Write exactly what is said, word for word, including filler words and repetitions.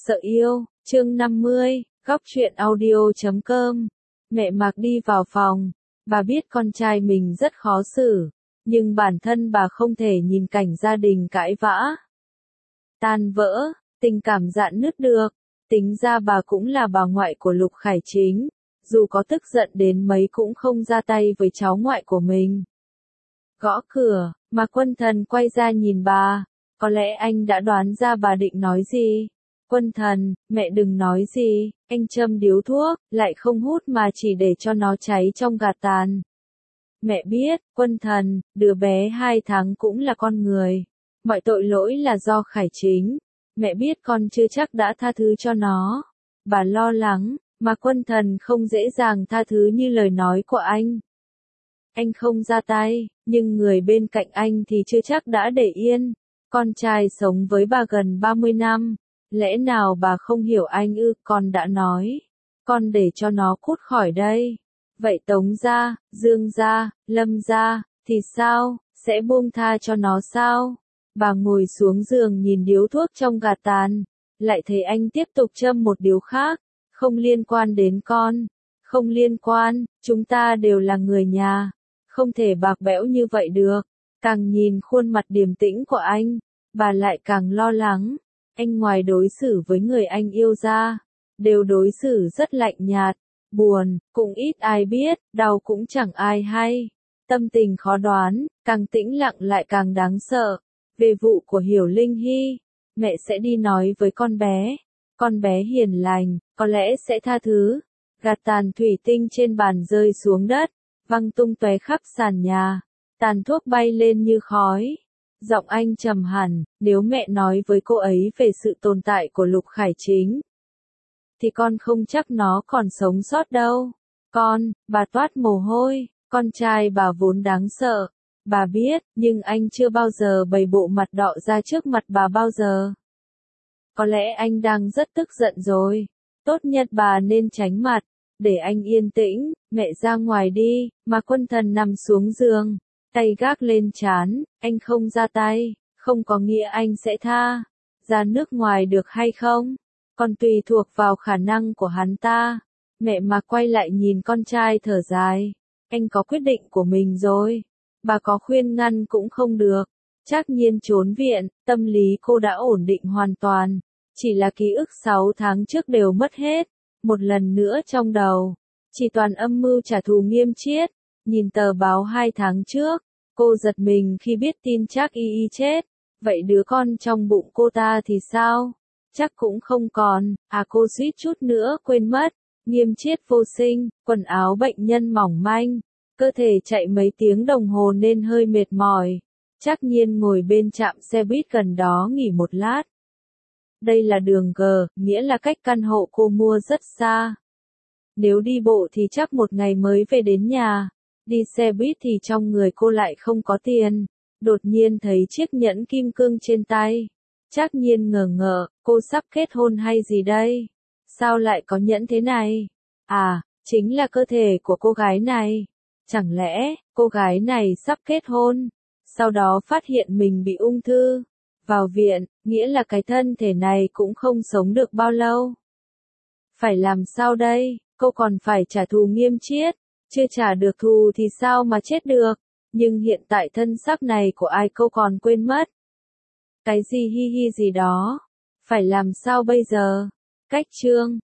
Sợ yêu, chương năm mươi, góc truyện audio chấm com. Mẹ Mạc đi vào phòng, bà biết con trai mình rất khó xử, nhưng bản thân bà không thể nhìn cảnh gia đình cãi vã, tan vỡ, tình cảm rạn nứt được. Tính ra bà cũng là bà ngoại của Lục Khải Chính, dù có tức giận đến mấy cũng không ra tay với cháu ngoại của mình. Gõ cửa, mà Quân Thần quay ra nhìn bà, có lẽ anh đã đoán ra bà định nói gì. Quân Thần, mẹ đừng nói gì, anh châm điếu thuốc, lại không hút mà chỉ để cho nó cháy trong gạt tàn. Mẹ biết, Quân Thần, đứa bé hai tháng cũng là con người. Mọi tội lỗi là do Khải Chính. Mẹ biết con chưa chắc đã tha thứ cho nó. Bà lo lắng, mà Quân Thần không dễ dàng tha thứ như lời nói của anh. Anh không ra tay, nhưng người bên cạnh anh thì chưa chắc đã để yên. Con trai sống với bà gần ba mươi năm. Lẽ nào bà không hiểu anh ư? Con đã nói, con để cho nó cút khỏi đây. Vậy Tống gia, Dương gia, Lâm gia, thì sao, sẽ buông tha cho nó sao? Bà ngồi xuống giường nhìn điếu thuốc trong gạt tàn, lại thấy anh tiếp tục châm một điếu khác, không liên quan đến con, không liên quan, chúng ta đều là người nhà, không thể bạc bẽo như vậy được. Càng nhìn khuôn mặt điềm tĩnh của anh, bà lại càng lo lắng. Anh ngoài đối xử với người anh yêu ra, đều đối xử rất lạnh nhạt, buồn, cũng ít ai biết, đau cũng chẳng ai hay. Tâm tình khó đoán, càng tĩnh lặng lại càng đáng sợ. Về vụ của Hiểu Linh Hy, mẹ sẽ đi nói với con bé. Con bé hiền lành, có lẽ sẽ tha thứ. Gạt tàn thủy tinh trên bàn rơi xuống đất, văng tung tóe khắp sàn nhà. Tàn thuốc bay lên như khói. Giọng anh trầm hẳn, nếu mẹ nói với cô ấy về sự tồn tại của Lục Khải Chính, thì con không chắc nó còn sống sót đâu. Con, bà toát mồ hôi, con trai bà vốn đáng sợ. Bà biết, nhưng anh chưa bao giờ bày bộ mặt đọ ra trước mặt bà bao giờ. Có lẽ anh đang rất tức giận rồi. Tốt nhất bà nên tránh mặt, để anh yên tĩnh, mẹ ra ngoài đi, mà Quân Thần nằm xuống giường. Tay gác lên trán, anh không ra tay, không có nghĩa anh sẽ tha. Ra nước ngoài được hay không? Còn tùy thuộc vào khả năng của hắn ta. Mẹ mà quay lại nhìn con trai thở dài. Anh có quyết định của mình rồi. Bà có khuyên ngăn cũng không được. Trác Nhiên trốn viện, tâm lý cô đã ổn định hoàn toàn. Chỉ là ký ức sáu tháng trước đều mất hết. Một lần nữa trong đầu. Chỉ toàn âm mưu trả thù Nghiêm Chiết. Nhìn tờ báo hai tháng trước, cô giật mình khi biết tin Trác Y Y chết. Vậy đứa con trong bụng cô ta thì sao? Chắc cũng không còn. À, cô suýt chút nữa quên mất. Nghiêm Chiết vô sinh, quần áo bệnh nhân mỏng manh. Cơ thể chạy mấy tiếng đồng hồ nên hơi mệt mỏi. Trác Nhiên ngồi bên trạm xe buýt gần đó nghỉ một lát. Đây là đường G, nghĩa là cách căn hộ cô mua rất xa. Nếu đi bộ thì chắc một ngày mới về đến nhà. Đi xe buýt thì trong người cô lại không có tiền. Đột nhiên thấy chiếc nhẫn kim cương trên tay. Trác Nhiên ngờ ngợ, cô sắp kết hôn hay gì đây? Sao lại có nhẫn thế này? À, chính là cơ thể của cô gái này. Chẳng lẽ, cô gái này sắp kết hôn, sau đó phát hiện mình bị ung thư, vào viện, nghĩa là cái thân thể này cũng không sống được bao lâu. Phải làm sao đây, cô còn phải trả thù Nghiêm Chiết, chưa trả được thù thì sao mà chết được, nhưng hiện tại thân xác này của ai cô còn quên mất. Cái gì hi hi gì đó, phải làm sao bây giờ? Cách chương